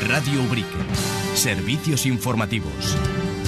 Radio Ubrique. Servicios informativos.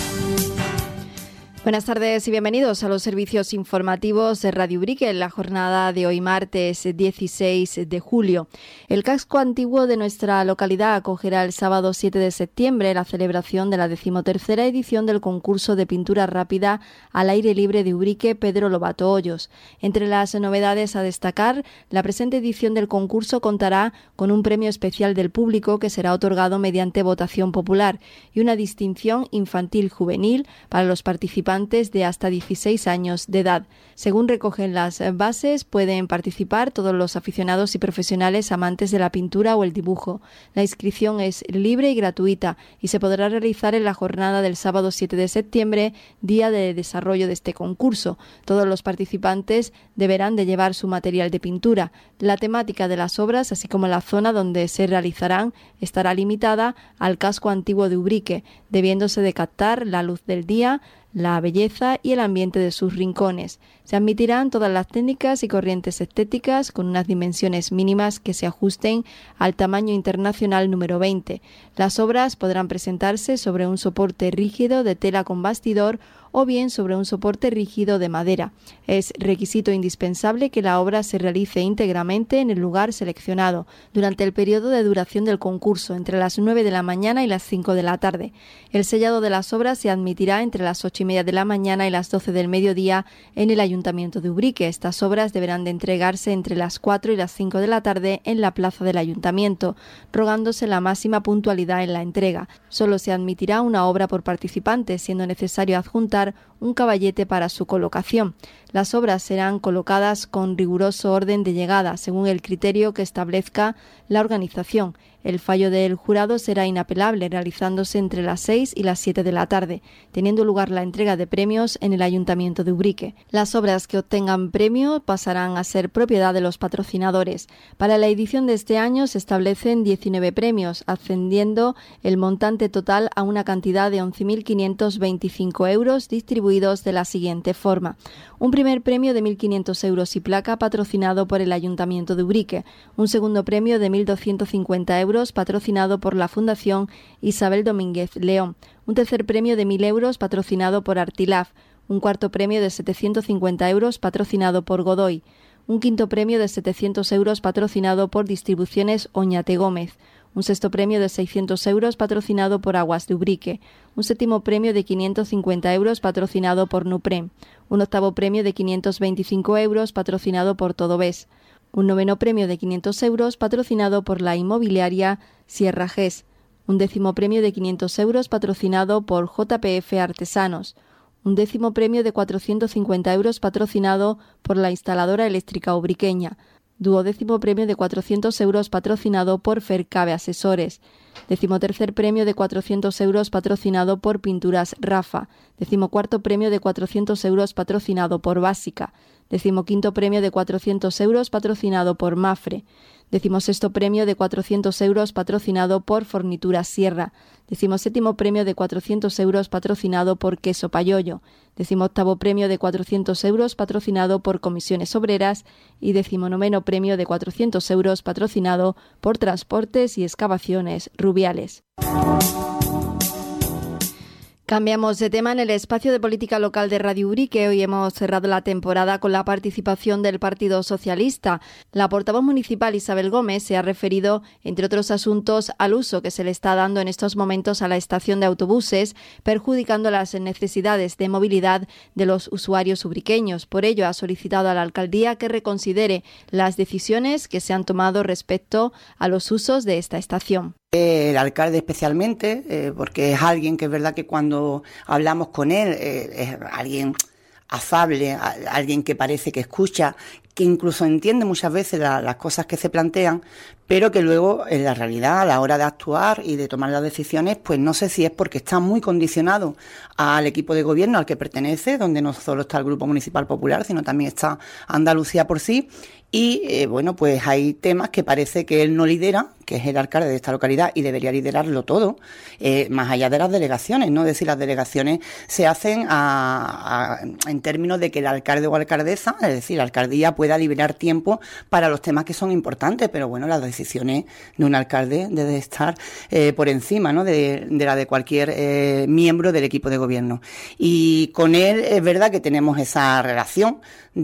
Buenas tardes y bienvenidos a los servicios informativos de Radio Ubrique en la jornada de hoy martes 16 de julio. El casco antiguo de nuestra localidad acogerá el sábado 7 de septiembre la celebración de la 13ª edición del concurso de pintura rápida al aire libre de Ubrique Pedro Lobato Hoyos. Entre las novedades a destacar, la presente edición del concurso contará con un premio especial del público que será otorgado mediante votación popular y una distinción infantil-juvenil para los participantes de hasta 16 años de edad. Según recogen las bases, pueden participar todos los aficionados y profesionales amantes de la pintura o el dibujo. La inscripción es libre y gratuita y se podrá realizar en la jornada del sábado 7 de septiembre, día de desarrollo de este concurso. Todos los participantes deberán de llevar su material de pintura. La temática de las obras, así como la zona donde se realizarán, estará limitada al casco antiguo de Ubrique, debiéndose de captar la luz del día, la belleza y el ambiente de sus rincones. Se admitirán todas las técnicas y corrientes estéticas con unas dimensiones mínimas que se ajusten al tamaño internacional número 20. Las obras podrán presentarse sobre un soporte rígido de tela con bastidor o bien sobre un soporte rígido de madera. Es requisito indispensable que la obra se realice íntegramente en el lugar seleccionado durante el periodo de duración del concurso, entre las 9 de la mañana y las 5 de la tarde. El sellado de las obras se admitirá entre las 8:30 de la mañana y las 12 del mediodía en el Ayuntamiento de Ubrique. Estas obras deberán de entregarse entre las 4 y las 5 de la tarde en la plaza del Ayuntamiento, rogándose la máxima puntualidad en la entrega. Solo se admitirá una obra por participante, siendo necesario adjuntar un caballete para su colocación. Las obras serán colocadas con riguroso orden de llegada, según el criterio que establezca la organización. El fallo del jurado será inapelable, realizándose entre las 6 y las 7 de la tarde, teniendo lugar la entrega de premios en el Ayuntamiento de Ubrique. Las obras que obtengan premio pasarán a ser propiedad de los patrocinadores. Para la edición de este año se establecen 19 premios, ascendiendo el montante total a una cantidad de 11.525 euros, distribuidos de la siguiente forma. Un primer premio de 1.500 euros y placa patrocinado por el Ayuntamiento de Ubrique. Un segundo premio de 1.250 euros patrocinado por la Fundación Isabel Domínguez León. Un tercer premio de 1.000 euros patrocinado por Artilaf. Un cuarto premio de 750 euros patrocinado por Godoy. Un quinto premio de 700 euros patrocinado por Distribuciones Oñate Gómez. Un sexto premio de 600 euros patrocinado por Aguas de Ubrique. Un séptimo premio de 550 euros patrocinado por Nuprem. Un octavo premio de 525 euros patrocinado por Todovés. Un noveno premio de 500 euros patrocinado por la inmobiliaria Sierra GES. Un décimo premio de 500 euros patrocinado por JPF Artesanos. Un décimo premio de 450 euros patrocinado por la instaladora eléctrica ubriqueña. Duodécimo premio de 400 euros patrocinado por Fercabe Asesores. Decimotercer premio de 400 euros patrocinado por Pinturas Rafa. Decimocuarto premio de 400 euros patrocinado por Básica. Decimoquinto premio de 400 euros patrocinado por Mafre. Decimosexto premio de 400 euros patrocinado por Fornituras Sierra. Decimoséptimo premio de 400 euros patrocinado por Queso Payollo. Decimoctavo premio de 400 euros patrocinado por Comisiones Obreras. Y decimonoveno premio de 400 euros patrocinado por Transportes y Excavaciones Rubiales. Cambiamos de tema en el espacio de política local de Radio Ubrique. Hoy hemos cerrado la temporada con la participación del Partido Socialista. La portavoz municipal Isabel Gómez se ha referido, entre otros asuntos, al uso que se le está dando en estos momentos a la estación de autobuses, perjudicando las necesidades de movilidad de los usuarios ubriqueños. Por ello, ha solicitado a la alcaldía que reconsidere las decisiones que se han tomado respecto a los usos de esta estación. El alcalde especialmente, porque es alguien que es verdad que cuando hablamos con él es alguien afable, alguien que parece que escucha, que incluso entiende muchas veces las cosas que se plantean, pero que luego en la realidad a la hora de actuar y de tomar las decisiones, pues no sé si es porque está muy condicionado al equipo de gobierno al que pertenece, donde no solo está el Grupo Municipal Popular, sino también está Andalucía por sí. Y bueno, pues hay temas que parece que él no lidera, que es el alcalde de esta localidad y debería liderarlo todo, más allá de las delegaciones, ¿no? Es decir, las delegaciones se hacen en términos de que el alcalde o alcaldesa, es decir, la alcaldía puede pueda liberar tiempo para los temas que son importantes, pero bueno, las decisiones de un alcalde deben estar por encima, ¿no?, de la de cualquier miembro del equipo de gobierno. Y con él es verdad que tenemos esa relación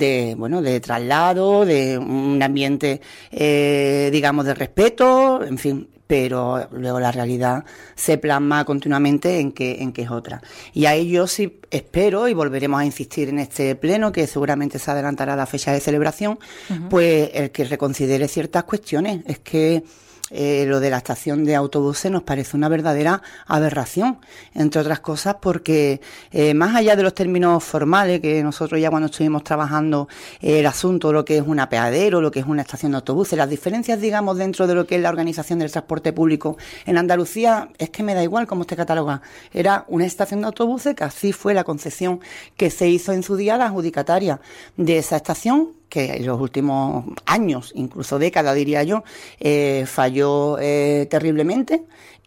de traslado, de un ambiente, digamos, de respeto, en fin, pero luego la realidad se plasma continuamente en que es otra. Y ahí yo sí espero, y volveremos a insistir en este pleno, que seguramente se adelantará la fecha de celebración, pues el que reconsidere ciertas cuestiones. Es que lo de la estación de autobuses nos parece una verdadera aberración, entre otras cosas porque más allá de los términos formales, que nosotros ya cuando estuvimos trabajando el asunto, lo que es un apeadero, lo que es una estación de autobuses, las diferencias, digamos, dentro de lo que es la organización del transporte público en Andalucía, es que me da igual cómo esté catalogada. Era una estación de autobuses, que así fue la concesión que se hizo en su día, la adjudicataria de esa estación, que en los últimos años, incluso décadas diría yo, falló terriblemente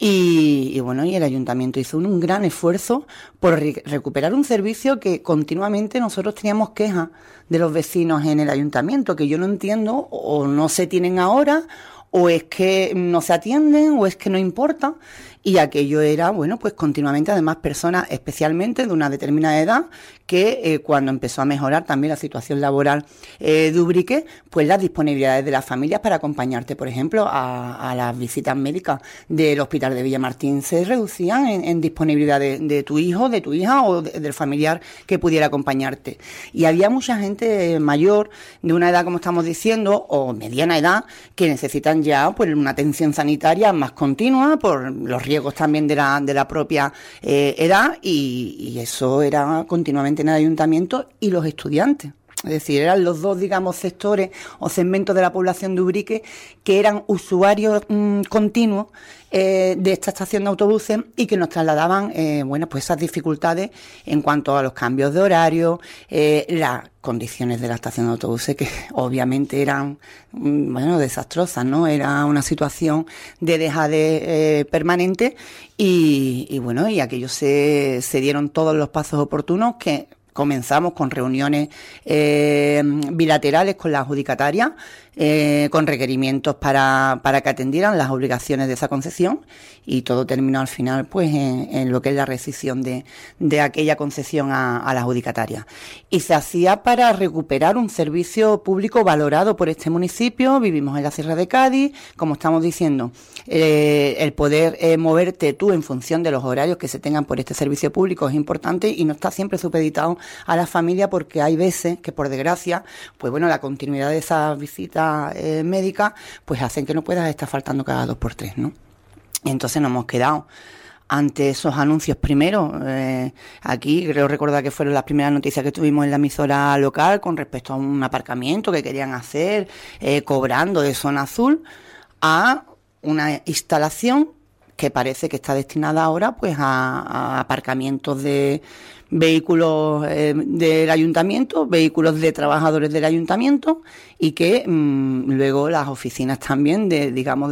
y bueno, y el ayuntamiento hizo un gran esfuerzo por recuperar un servicio que continuamente nosotros teníamos quejas de los vecinos en el ayuntamiento, que yo no entiendo, o no se tienen ahora, o es que no se atienden, o es que no importa. Y aquello era, bueno, pues continuamente, además, personas especialmente de una determinada edad, que cuando empezó a mejorar también la situación laboral de Ubrique, pues las disponibilidades de las familias para acompañarte, por ejemplo, a las visitas médicas del Hospital de Villamartín se reducían en disponibilidad de tu hijo, de tu hija o del familiar que pudiera acompañarte. Y había mucha gente mayor, de una edad, como estamos diciendo, o mediana edad, que necesitan ya pues una atención sanitaria más continua por los riesgos también de la propia edad, y eso era continuamente en el ayuntamiento, y los estudiantes. Es decir, eran los dos, digamos, sectores o segmentos de la población de Ubrique que eran usuarios continuos de esta estación de autobuses y que nos trasladaban, bueno, pues esas dificultades en cuanto a los cambios de horario, las condiciones de la estación de autobuses, que obviamente eran, bueno, desastrosas, ¿no? Era una situación de dejadez permanente y bueno, y aquello se dieron todos los pasos oportunos, que comenzamos con reuniones bilaterales con la adjudicataria, con requerimientos para que atendieran las obligaciones de esa concesión, y todo terminó al final pues en lo que es la rescisión de aquella concesión a la adjudicataria. Y se hacía para recuperar un servicio público valorado por este municipio. Vivimos en la Sierra de Cádiz, como estamos diciendo, el poder moverte tú en función de los horarios que se tengan por este servicio público es importante, y no está siempre supeditado a la familia, porque hay veces que, por desgracia, pues bueno, la continuidad de esas visitas médicas pues hacen que no puedas estar faltando cada 2 por 3, ¿no? Y entonces nos hemos quedado ante esos anuncios primero. Aquí creo recordar que fueron las primeras noticias que tuvimos en la emisora local con respecto a un aparcamiento que querían hacer, cobrando de zona azul, a una instalación que parece que está destinada ahora pues a aparcamientos de vehículos del ayuntamiento, vehículos de trabajadores del ayuntamiento, y que luego las oficinas también de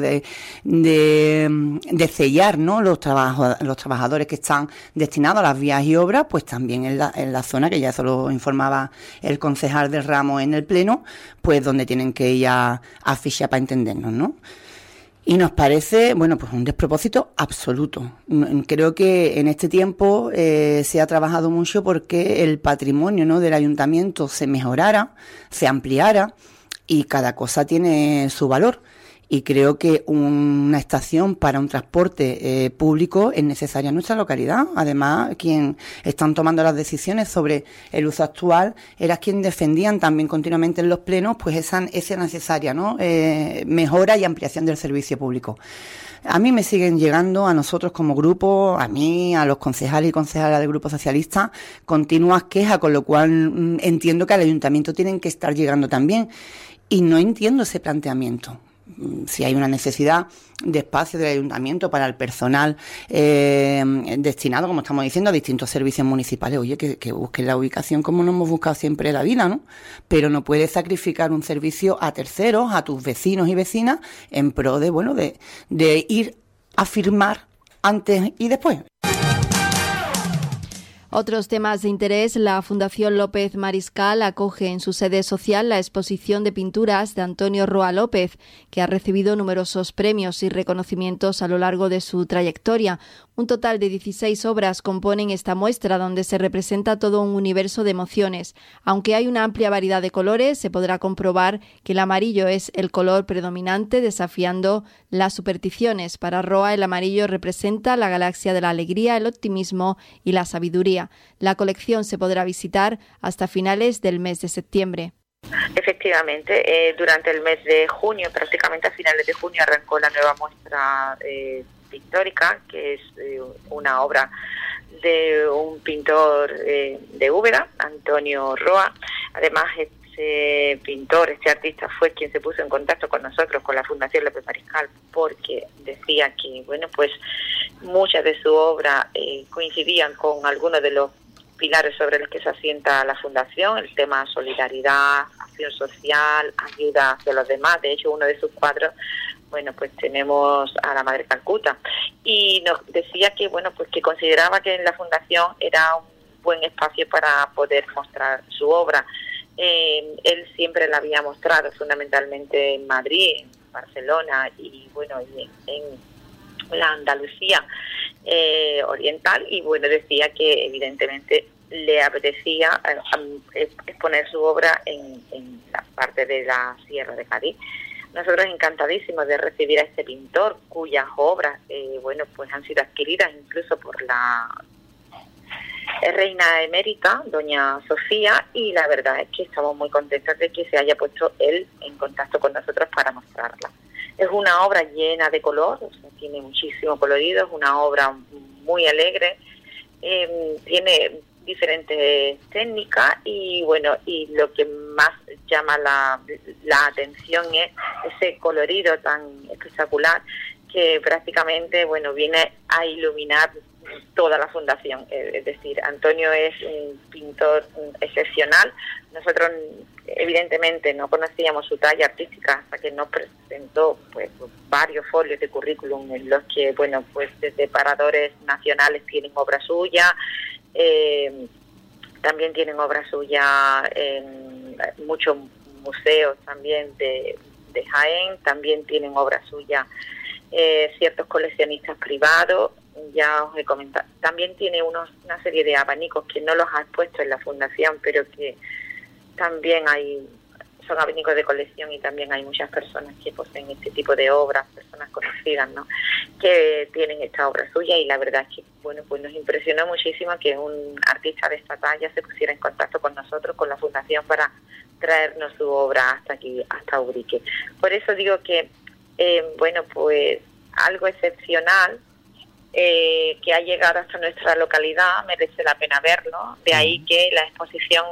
sellar, ¿no?, los trabajadores que están destinados a las vías y obras, pues también en la zona, que ya eso lo informaba el concejal del ramo en el pleno, pues donde tienen que ir a fichar para entendernos, ¿no? Y nos parece, bueno, pues un despropósito absoluto. Creo que en este tiempo se ha trabajado mucho porque el patrimonio, ¿no?, del ayuntamiento se mejorara, se ampliara, y cada cosa tiene su valor. Y creo que una estación para un transporte público es necesaria en nuestra localidad. Además, quien están tomando las decisiones sobre el uso actual era quien defendían también continuamente en los plenos pues esa necesaria, ¿no?, mejora y ampliación del servicio público. A mí me siguen llegando, a nosotros como grupo, a mí, a los concejales y concejalas del Grupo Socialista, continuas quejas, con lo cual entiendo que al ayuntamiento tienen que estar llegando también. Y no entiendo ese planteamiento. Si hay una necesidad de espacio del ayuntamiento para el personal destinado, como estamos diciendo, a distintos servicios municipales, oye, que busquen la ubicación como nos hemos buscado siempre en la vida, ¿no? Pero no puedes sacrificar un servicio a terceros, a tus vecinos y vecinas, en pro de, bueno, de ir a firmar antes y después. Otros temas de interés: la Fundación López Mariscal acoge en su sede social la exposición de pinturas de Antonio Roa López, que ha recibido numerosos premios y reconocimientos a lo largo de su trayectoria. Un total de 16 obras componen esta muestra, donde se representa todo un universo de emociones. Aunque hay una amplia variedad de colores, se podrá comprobar que el amarillo es el color predominante, desafiando las supersticiones. Para Roa, el amarillo representa la galaxia de la alegría, el optimismo y la sabiduría. La colección se podrá visitar hasta finales del mes de septiembre. Efectivamente, durante el mes de junio, prácticamente a finales de junio, arrancó la nueva muestra pictórica, que es una obra de un pintor de Úbeda, Antonio Roa. Además, este pintor, este artista, fue quien se puso en contacto con nosotros, con la Fundación López Mariscal, porque decía que, bueno, pues muchas de su obra coincidían con algunos de los pilares sobre los que se asienta la Fundación: el tema solidaridad, acción social, ayuda hacia los demás. De hecho, uno de sus cuadros, bueno, pues tenemos a la Madre Calcuta, y nos decía que, bueno, pues que consideraba que en la Fundación era un buen espacio para poder mostrar su obra. Él siempre la había mostrado fundamentalmente en Madrid, en Barcelona y, bueno, en la Andalucía oriental, y, bueno, decía que evidentemente le apetecía exponer su obra en la parte de la Sierra de Cádiz. Nosotros encantadísimos de recibir a este pintor, cuyas obras, bueno, pues han sido adquiridas incluso por la reina emérita, doña Sofía, y la verdad es que estamos muy contentos de que se haya puesto él en contacto con nosotros para mostrarla. Es una obra llena de color, o sea, tiene muchísimo colorido, es una obra muy alegre, tiene diferentes técnicas, y bueno, y lo que más llama la atención es ese colorido tan espectacular que prácticamente, bueno, viene a iluminar toda la Fundación. Es decir, Antonio es un pintor excepcional. Nosotros evidentemente no conocíamos su talla artística hasta que nos presentó, pues, varios folios de currículum en los que, bueno, pues desde paradores nacionales tienen obra suya, también tienen obra suya en muchos museos también de Jaén, también tienen obra suya ciertos coleccionistas privados. Ya os he comentado, también tiene una serie de abanicos que no los ha expuesto en la Fundación, pero que también son abanicos de colección, y también hay muchas personas que poseen este tipo de obras, personas conocidas, ¿no?, que tienen esta obra suya, y la verdad es que, bueno, pues nos impresionó muchísimo que un artista de esta talla se pusiera en contacto con nosotros, con la Fundación, para traernos su obra hasta aquí, hasta Ubrique. Por eso digo que, bueno, pues algo excepcional que ha llegado hasta nuestra localidad, merece la pena verlo. De ahí que la exposición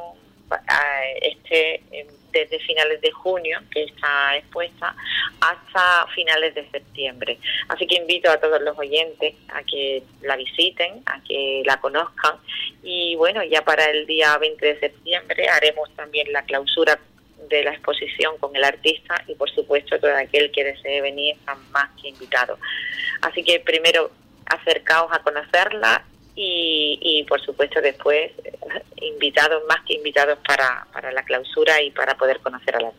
esté desde finales de junio, que está expuesta, hasta finales de septiembre. Así que invito a todos los oyentes a que la visiten, a que la conozcan, y bueno, ya para el día 20 de septiembre haremos también la clausura de la exposición con el artista, y por supuesto todo aquel que desee venir está más que invitado. Así que primero acercaos a conocerla, y por supuesto después invitados, más que invitados, para la clausura y para poder conocer a la.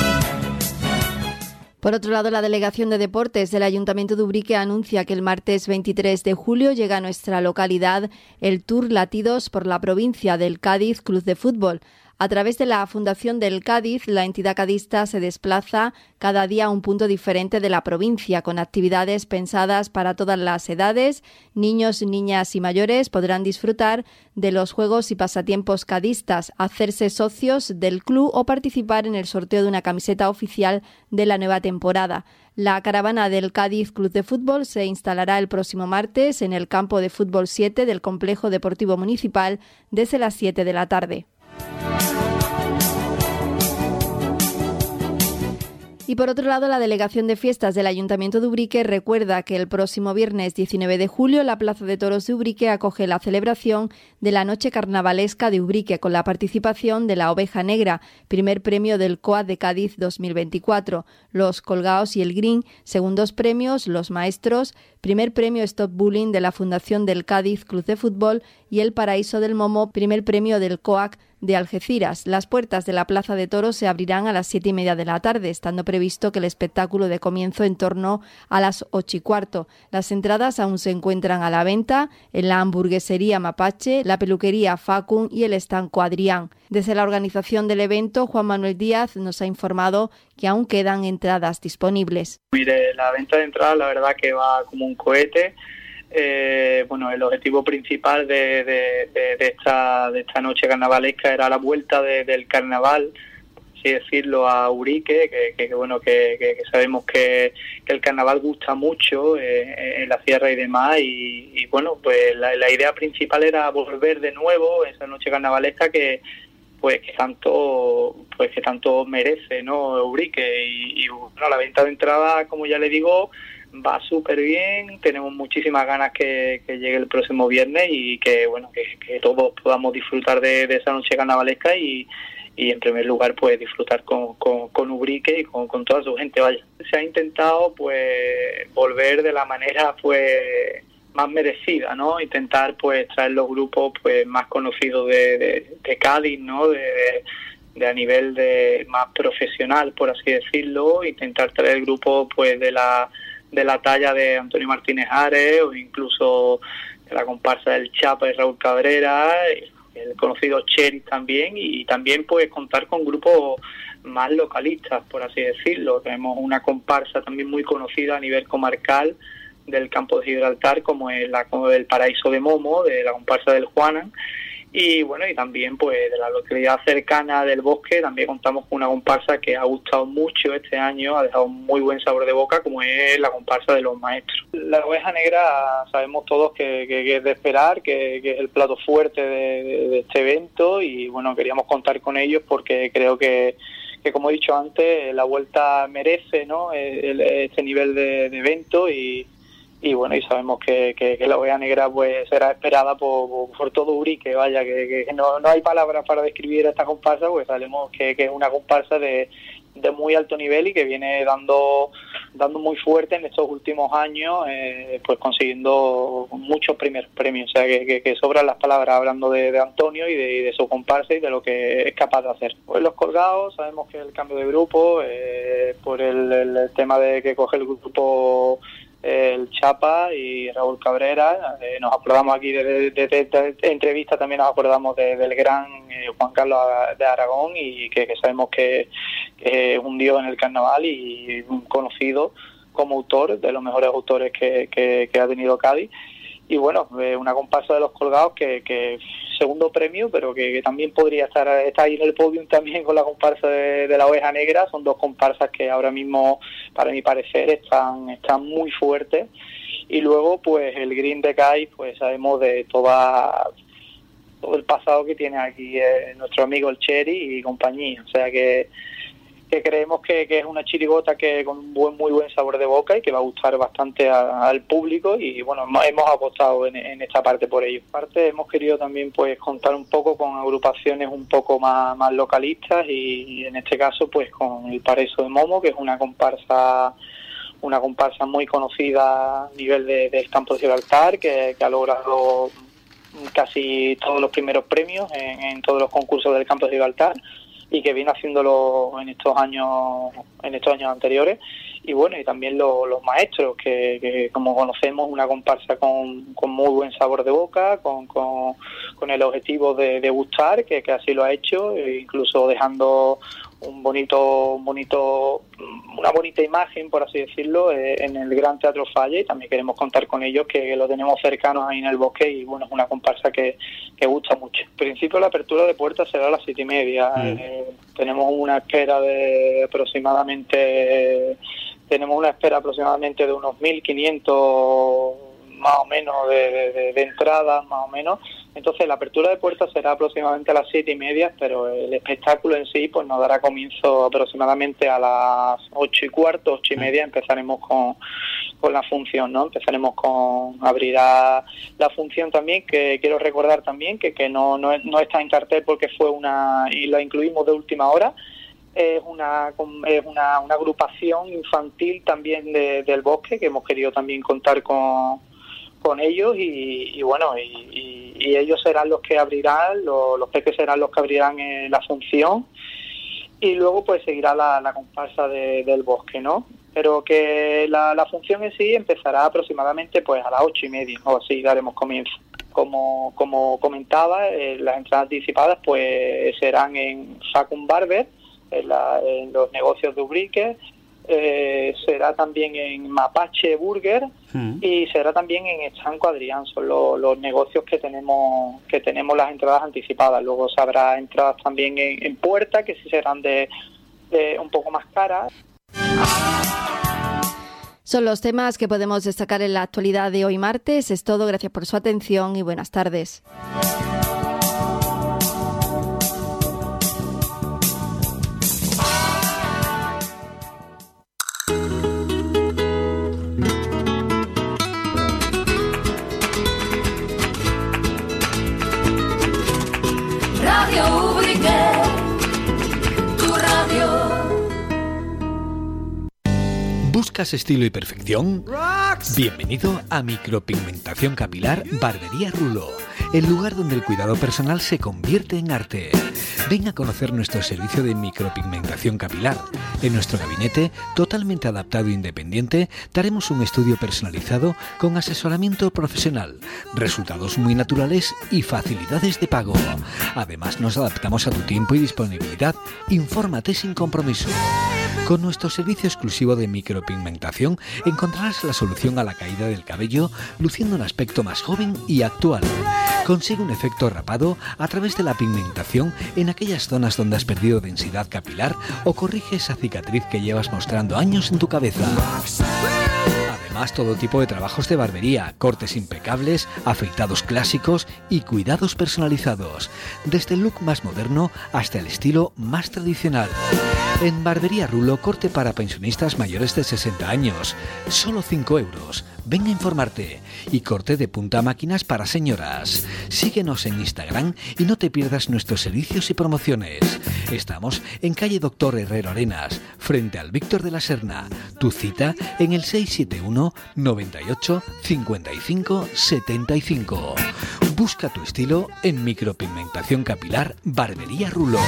Por otro lado, la Delegación de Deportes del Ayuntamiento de Ubrique anuncia que el martes 23 de julio llega a nuestra localidad el Tour Latidos por la provincia del Cádiz Club de Fútbol. A través de la Fundación del Cádiz, la entidad cadista se desplaza cada día a un punto diferente de la provincia, con actividades pensadas para todas las edades. Niños, niñas y mayores podrán disfrutar de los juegos y pasatiempos cadistas, hacerse socios del club o participar en el sorteo de una camiseta oficial de la nueva temporada. La caravana del Cádiz Club de Fútbol se instalará el próximo martes en el campo de fútbol 7 del Complejo Deportivo Municipal desde las 7 de la tarde. Y por otro lado, la Delegación de Fiestas del Ayuntamiento de Ubrique recuerda que el próximo viernes 19 de julio la Plaza de Toros de Ubrique acoge la celebración de la Noche Carnavalesca de Ubrique con la participación de la Oveja Negra, primer premio del COAD de Cádiz 2024, los Colgaos y el Green, segundos premios los Maestros, primer premio Stop Bullying de la Fundación del Cádiz Club de Fútbol y el Paraíso del Momo, primer premio del COAC de Algeciras. Las puertas de la Plaza de Toros se abrirán a las 7:30 de la tarde, estando previsto que el espectáculo dé comienzo en torno a las 8:15. Las entradas aún se encuentran a la venta en la hamburguesería Mapache, la peluquería Facun y el estanco Adrián. Desde la organización del evento, Juan Manuel Díaz nos ha informado que aún quedan entradas disponibles. Mire, la venta de entradas la verdad que va como un cohete. El objetivo principal de esta noche carnavalesca era la vuelta del carnaval, por así decirlo, a Ubrique, que sabemos que el carnaval gusta mucho en la sierra y demás, y bueno, pues la idea principal era volver de nuevo esa noche carnavalesca que tanto merece, ¿no? Ubrique, y bueno, la venta de entradas, como ya le digo, va súper bien. Tenemos muchísimas ganas que llegue el próximo viernes y que todos podamos disfrutar de esa noche carnavalesca y en primer lugar pues disfrutar con Ubrique y con toda su gente. Vaya, se ha intentado pues volver de la manera pues más merecida, ¿no? Intentar pues traer los grupos pues más conocidos de Cádiz, ¿no? De a nivel de más profesional, por así decirlo. Intentar traer grupos pues de la talla de Antonio Martínez Ares o incluso de la comparsa del Chapa y Raúl Cabrera, el conocido Cherry también, y también pues contar con grupos más localistas, por así decirlo. Tenemos una comparsa también muy conocida a nivel comarcal del campo de Gibraltar, como es el Paraíso de Momo, de la comparsa del Juanan. Y bueno, y también pues de la localidad cercana del Bosque también contamos con una comparsa que ha gustado mucho este año, ha dejado muy buen sabor de boca, como es la comparsa de los Maestros. La Oveja Negra sabemos todos que es de esperar, que es el plato fuerte de este evento, y bueno, queríamos contar con ellos porque creo que como he dicho antes, la vuelta merece, ¿no? Este nivel de evento, y bueno, y sabemos que la Oveja Negra pues será esperada por todo Ubrique. Vaya, que no hay palabras para describir esta comparsa, pues sabemos que es una comparsa de muy alto nivel y que viene dando muy fuerte en estos últimos años, pues consiguiendo muchos primeros premios. O sea, que sobran las palabras hablando de Antonio y de su comparsa y de lo que es capaz de hacer. Pues los Colgados, sabemos que el cambio de grupo, por el tema de que coge el grupo el Chapa y Raúl Cabrera, nos acordamos aquí de esta entrevista, también nos acordamos del gran Juan Carlos de Aragón, y que sabemos que es un dios en el carnaval y un conocido como autor, de los mejores autores que ha tenido Cádiz. Y bueno, una comparsa de los Colgados que segundo premio, pero que también podría estar ahí en el podium también con la comparsa de la Oveja Negra. Son dos comparsas que ahora mismo, para mi parecer, están muy fuertes. Y luego pues el Green de Cádiz, pues sabemos de todo el pasado que tiene aquí nuestro amigo el Cherry y compañía. O sea que creemos que es una chirigota que con un muy buen sabor de boca y que va a gustar bastante al público, y bueno, hemos apostado en esta parte por ello. Aparte, hemos querido también pues contar un poco con agrupaciones un poco más localistas, y en este caso pues con el Paraíso de Momo, que es una comparsa muy conocida a nivel del campo de Gibraltar, que ha logrado casi todos los primeros premios en todos los concursos del campo de Gibraltar, y que viene haciéndolo en estos años anteriores. Y bueno, y también los Maestros, que como conocemos, una comparsa con muy buen sabor de boca, con el objetivo de gustar, que así lo ha hecho, incluso dejando una bonita imagen, por así decirlo, en el Gran Teatro Falla, y también queremos contar con ellos, que lo tenemos cercanos ahí en el Bosque, y bueno, es una comparsa que gusta mucho. En principio la apertura de puertas será a las 7:30. Tenemos una espera aproximadamente de unos 1.500 más o menos de entrada, más o menos. Entonces la apertura de puertas será aproximadamente a las 7:30, pero el espectáculo en sí pues nos dará comienzo aproximadamente a las 8:15, 8:30. Empezaremos con la función, ¿no? Abrirá la función también, que quiero recordar también que no está en cartel porque fue y la incluimos de última hora. Es una agrupación infantil también del bosque, que hemos querido también contar con ellos y ellos serán los que abrirán, los peques serán los que abrirán la función, y luego pues seguirá la comparsa del bosque, ¿no? Pero que la función en sí empezará aproximadamente pues a las 8:30 o así daremos comienzo. Como comentaba, las entradas anticipadas pues serán en Facum Barber, en los negocios de Ubrique, será también en Mapache Burger y será también en Estanco Adrián. Son los negocios que tenemos las entradas anticipadas. Luego se habrá entradas también en Puerta, que sí serán de un poco más caras. Son los temas que podemos destacar en la actualidad de hoy martes. Es todo, gracias por su atención y buenas tardes. ¿Buscas estilo y perfección? Bienvenido a Micropigmentación Capilar Barbería Rulo, el lugar donde el cuidado personal se convierte en arte. Ven a conocer nuestro servicio de micropigmentación capilar. En nuestro gabinete, totalmente adaptado e independiente, daremos un estudio personalizado con asesoramiento profesional, resultados muy naturales y facilidades de pago. Además, nos adaptamos a tu tiempo y disponibilidad. Infórmate sin compromiso. Con nuestro servicio exclusivo de micropigmentación encontrarás la solución a la caída del cabello, luciendo un aspecto más joven y actual. Consigue un efecto rapado a través de la pigmentación en aquellas zonas donde has perdido densidad capilar o corrige esa cicatriz que llevas mostrando años en tu cabeza. Además, todo tipo de trabajos de barbería, cortes impecables, afeitados clásicos y cuidados personalizados, desde el look más moderno hasta el estilo más tradicional. En Barbería Rulo, corte para pensionistas mayores de 60 años, solo 5 euros. Ven a informarte. Y corte de punta a máquinas para señoras. Síguenos en Instagram y no te pierdas nuestros servicios y promociones. Estamos en calle Doctor Herrero Arenas, frente al Víctor de la Serna. Tu cita en el 671 98 55 75. Busca tu estilo en Micropigmentación Capilar Barbería Rulo.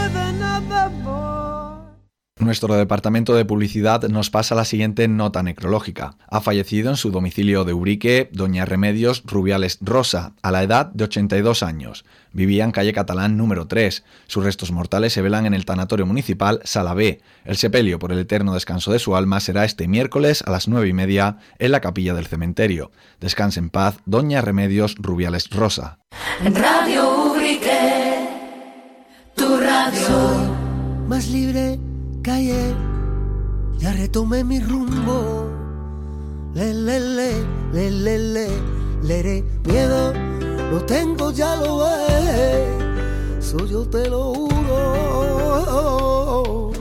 Nuestro departamento de publicidad nos pasa la siguiente nota necrológica. Ha fallecido en su domicilio de Ubrique doña Remedios Rubiales Rosa, a la edad de 82 años. Vivía en calle Catalán número 3. Sus restos mortales se velan en el tanatorio municipal Sala B. El sepelio por el eterno descanso de su alma será este miércoles a las 9:30 en la capilla del cementerio. Descanse en paz, doña Remedios Rubiales Rosa. En Radio Ubrique, tu radio. Soy más libre que ayer, ya retomé mi rumbo. Le, miedo no tengo, ya lo ves, eso yo te lo juro.